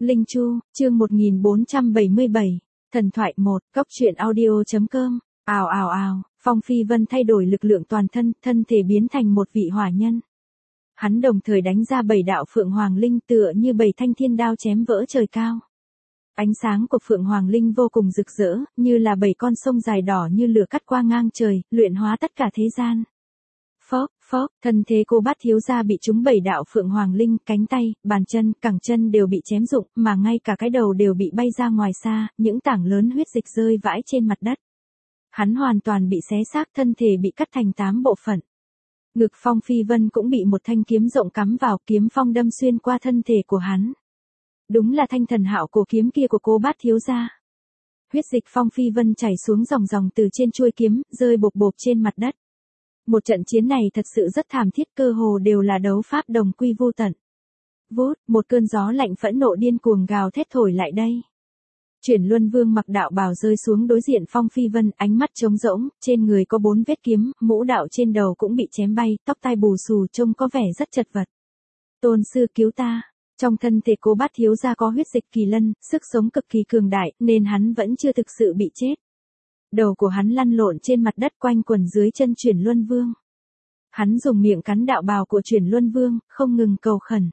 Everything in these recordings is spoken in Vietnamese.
Linh Chu, chương 1477, thần thoại 1, cốc truyện audio.com, ào ào ào, Phong Phi Vân thay đổi lực lượng toàn thân, thân thể biến thành một vị hỏa nhân. Hắn đồng thời đánh ra 7 đạo Phượng Hoàng Linh tựa như 7 thanh thiên đao chém vỡ trời cao. Ánh sáng của Phượng Hoàng Linh vô cùng rực rỡ, như là 7 con sông dài đỏ như lửa cắt qua ngang trời, luyện hóa tất cả thế gian. Phốc, phốc, thân thế cô Bát thiếu gia bị trúng 7 đạo Phượng Hoàng Linh, cánh tay, bàn chân, cẳng chân đều bị chém rụng, mà ngay cả cái đầu đều bị bay ra ngoài xa, những tảng lớn huyết dịch rơi vãi trên mặt đất. Hắn hoàn toàn bị xé xác, thân thể bị cắt thành 8 bộ phận. Ngực Phong Phi Vân cũng bị một thanh kiếm rộng cắm vào, kiếm phong đâm xuyên qua thân thể của hắn. Đúng là thanh thần hạo cổ kiếm kia của cô Bát thiếu gia. Huyết dịch Phong Phi Vân chảy xuống dòng dòng từ trên chuôi kiếm, rơi bộp bộp trên mặt đất. Một trận chiến này thật sự rất thảm thiết, cơ hồ đều là đấu pháp đồng quy vô tận. Vút, một cơn gió lạnh phẫn nộ điên cuồng gào thét thổi lại đây. Chuyển Luân Vương mặc đạo bào rơi xuống đối diện Phong Phi Vân, ánh mắt trống rỗng, trên người có 4 vết kiếm, mũ đạo trên đầu cũng bị chém bay, tóc tai bù xù trông có vẻ rất chật vật. Tôn sư cứu ta. Trong thân thể cô Bát thiếu gia có huyết dịch kỳ lân, sức sống cực kỳ cường đại, nên hắn vẫn chưa thực sự bị chết. Đầu của hắn lăn lộn trên mặt đất quanh quẩn dưới chân Chuyển Luân Vương. Hắn dùng miệng cắn đạo bào của Chuyển Luân Vương, không ngừng cầu khẩn.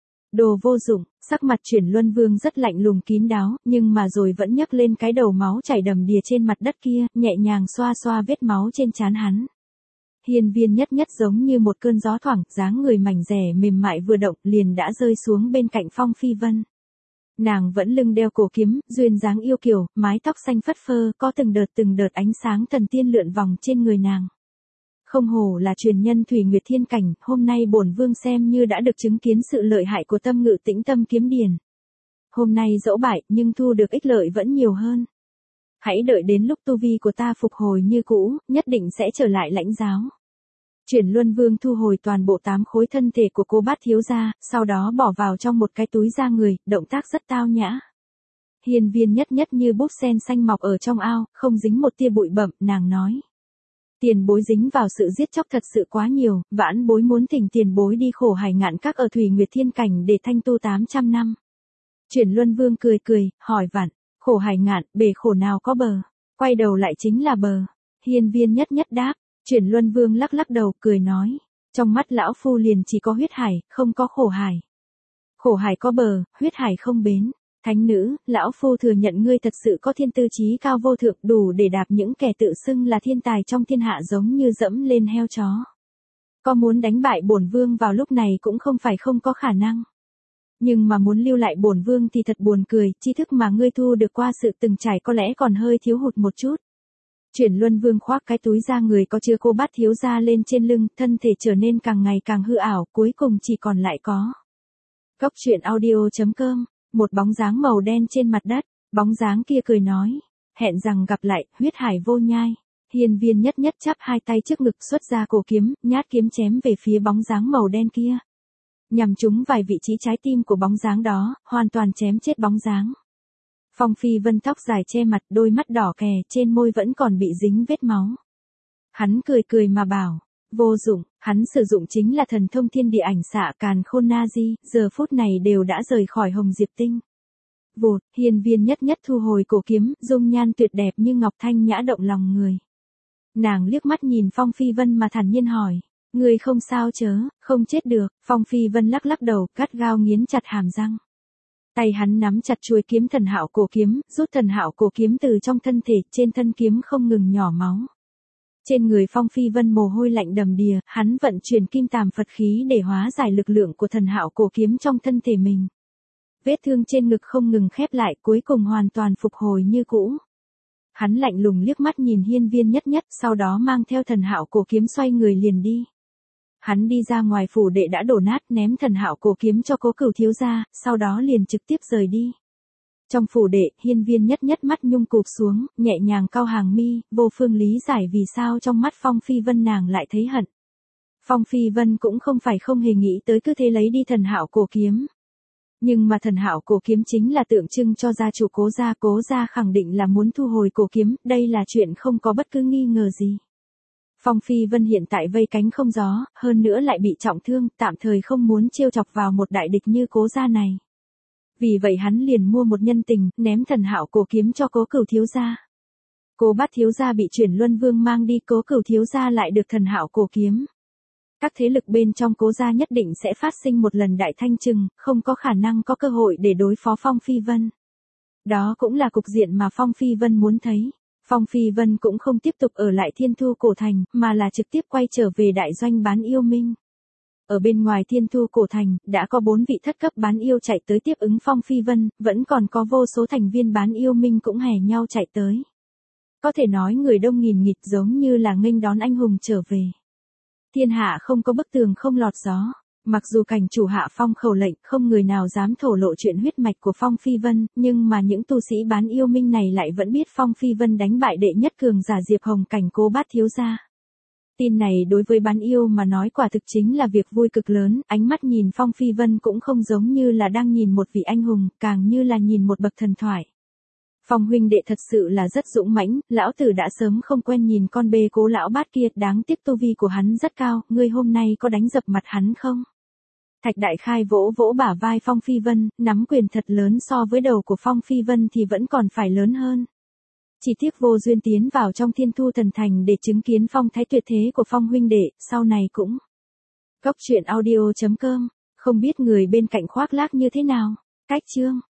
Đồ vô dụng, sắc mặt Chuyển Luân Vương rất lạnh lùng kín đáo, nhưng mà rồi vẫn nhấc lên cái đầu máu chảy đầm đìa trên mặt đất kia, nhẹ nhàng xoa xoa vết máu trên trán hắn. Hiên Viên Nhất Nhất giống như một cơn gió thoảng, dáng người mảnh dẻ mềm mại vừa động liền đã rơi xuống bên cạnh Phong Phi Vân. Nàng vẫn lưng đeo cổ kiếm, duyên dáng yêu kiều, mái tóc xanh phất phơ, có từng đợt ánh sáng thần tiên lượn vòng trên người nàng. Không hổ là truyền nhân Thủy Nguyệt Thiên Cảnh, hôm nay bổn vương xem như đã được chứng kiến sự lợi hại của Tâm Ngự Tĩnh Tâm kiếm điển. Hôm nay dẫu bại, nhưng thu được ích lợi vẫn nhiều hơn. Hãy đợi đến lúc tu vi của ta phục hồi như cũ, nhất định sẽ trở lại lãnh giáo. Chuyển Luân Vương thu hồi toàn bộ 8 khối thân thể của cô Bát thiếu gia, sau đó bỏ vào trong một cái túi da người, động tác rất tao nhã. Hiên Viên Nhất Nhất như búp sen xanh mọc ở trong ao, không dính một tia bụi bặm, nàng nói. Tiền bối dính vào sự giết chóc thật sự quá nhiều, vãn bối muốn thỉnh tiền bối đi khổ hải ngạn các ở Thủy Nguyệt Thiên Cảnh để thanh tu 800 năm. Chuyển Luân Vương cười, hỏi vặn, khổ hải ngạn, bể khổ nào có bờ, quay đầu lại chính là bờ. Hiên Viên Nhất Nhất đáp. Chuyển Luân Vương lắc đầu, cười nói, trong mắt lão phu liền chỉ có huyết hải, không có khổ hải. Khổ hải có bờ, huyết hải không bến. Thánh nữ, lão phu thừa nhận ngươi thật sự có thiên tư trí cao vô thượng, đủ để đạp những kẻ tự xưng là thiên tài trong thiên hạ giống như dẫm lên heo chó. Có muốn đánh bại bổn vương vào lúc này cũng không phải không có khả năng. Nhưng mà muốn lưu lại bổn vương thì thật buồn cười, tri thức mà ngươi thu được qua sự từng trải có lẽ còn hơi thiếu hụt một chút. Chuyển Luân Vương khoác cái túi da người có chứa cô Bát thiếu gia lên trên lưng, thân thể trở nên càng ngày càng hư ảo, cuối cùng chỉ còn lại có. Cốc truyện audio.com, một bóng dáng màu đen trên mặt đất, bóng dáng kia cười nói, hẹn rằng gặp lại, huyết hải vô nhai. Hiên Viên Nhất Nhất chắp hai tay trước ngực xuất ra cổ kiếm, nhát kiếm chém về phía bóng dáng màu đen kia. Nhằm trúng vài vị trí trái tim của bóng dáng đó, hoàn toàn chém chết bóng dáng. Phong Phi Vân tóc dài che mặt, đôi mắt đỏ kè, trên môi vẫn còn bị dính vết máu. Hắn cười mà bảo, vô dụng, hắn sử dụng chính là thần thông thiên địa ảnh xạ càn khôn na di, giờ phút này đều đã rời khỏi Hồng Diệp Tinh. Vụt, Hiên Viên Nhất Nhất thu hồi cổ kiếm, dung nhan tuyệt đẹp như ngọc thanh nhã động lòng người. Nàng liếc mắt nhìn Phong Phi Vân mà thản nhiên hỏi, ngươi không sao chớ, không chết được. Phong Phi Vân lắc đầu, gắt gao nghiến chặt hàm răng. Tay hắn nắm chặt chuôi kiếm thần hạo cổ kiếm, rút thần hạo cổ kiếm từ trong thân thể, trên thân kiếm không ngừng nhỏ máu. Trên người Phong Phi Vân mồ hôi lạnh đầm đìa, hắn vận chuyển kim tàm Phật khí để hóa giải lực lượng của thần hạo cổ kiếm trong thân thể mình. Vết thương trên ngực không ngừng khép lại, cuối cùng hoàn toàn phục hồi như cũ. Hắn lạnh lùng liếc mắt nhìn Hiên Viên Nhất Nhất, sau đó mang theo thần hạo cổ kiếm xoay người liền đi. Hắn đi ra ngoài phủ đệ đã đổ nát, ném thần hạo cổ kiếm cho Cố Cửu thiếu gia, sau đó liền trực tiếp rời đi. Trong phủ đệ, Hiên Viên Nhất Nhất mắt nhung cụp xuống, nhẹ nhàng cau hàng mi, vô phương lý giải vì sao trong mắt Phong Phi Vân nàng lại thấy hận. Phong Phi Vân cũng không phải không hề nghĩ tới cứ thế lấy đi thần hạo cổ kiếm. Nhưng mà thần hạo cổ kiếm chính là tượng trưng cho gia chủ Cố gia khẳng định là muốn thu hồi cổ kiếm, đây là chuyện không có bất cứ nghi ngờ gì. Phong Phi Vân hiện tại vây cánh không gió, hơn nữa lại bị trọng thương, tạm thời không muốn trêu chọc vào một đại địch như Cố gia này. Vì vậy hắn liền mua một nhân tình, ném Thần Hạo cổ kiếm cho Cố Cửu thiếu gia. Cố Bát thiếu gia bị chuyển Luân Vương mang đi, Cố Cửu thiếu gia lại được Thần Hạo cổ kiếm. Các thế lực bên trong Cố gia nhất định sẽ phát sinh một lần đại thanh trừng, không có khả năng có cơ hội để đối phó Phong Phi Vân. Đó cũng là cục diện mà Phong Phi Vân muốn thấy. Phong Phi Vân cũng không tiếp tục ở lại Thiên Thu Cổ Thành, mà là trực tiếp quay trở về đại doanh bán yêu minh. Ở bên ngoài Thiên Thu Cổ Thành, đã có 4 vị thất cấp bán yêu chạy tới tiếp ứng Phong Phi Vân, vẫn còn có vô số thành viên bán yêu minh cũng hè nhau chạy tới. Có thể nói người đông nghìn nghịt giống như là nghênh đón anh hùng trở về. Thiên hạ không có bức tường không lọt gió. Mặc dù cảnh chủ hạ phong khẩu lệnh không người nào dám thổ lộ chuyện huyết mạch của Phong Phi Vân, nhưng mà những tu sĩ bán yêu minh này lại vẫn biết Phong Phi Vân đánh bại đệ nhất cường giả Diệp Hồng Cảnh Cố Bát thiếu gia. Tin này đối với bán yêu mà nói quả thực chính là việc vui cực lớn, ánh mắt nhìn Phong Phi Vân cũng không giống như là đang nhìn một vị anh hùng, càng như là nhìn một bậc thần thoại. Phong huynh đệ thật sự là rất dũng mãnh, lão tử đã sớm không quen nhìn con bê Cố lão bát kia, đáng tiếc tu vi của hắn rất cao, ngươi hôm nay có đánh dập mặt hắn không? Thạch Đại Khai vỗ vỗ bả vai Phong Phi Vân, nắm quyền thật lớn, so với đầu của Phong Phi Vân thì vẫn còn phải lớn hơn. Chỉ tiếc vô duyên tiến vào trong Thiên Thu Thần Thành để chứng kiến phong thái tuyệt thế của Phong huynh đệ, sau này cũng. Cốc truyện audio.com, không biết người bên cạnh khoác lác như thế nào. Cách chương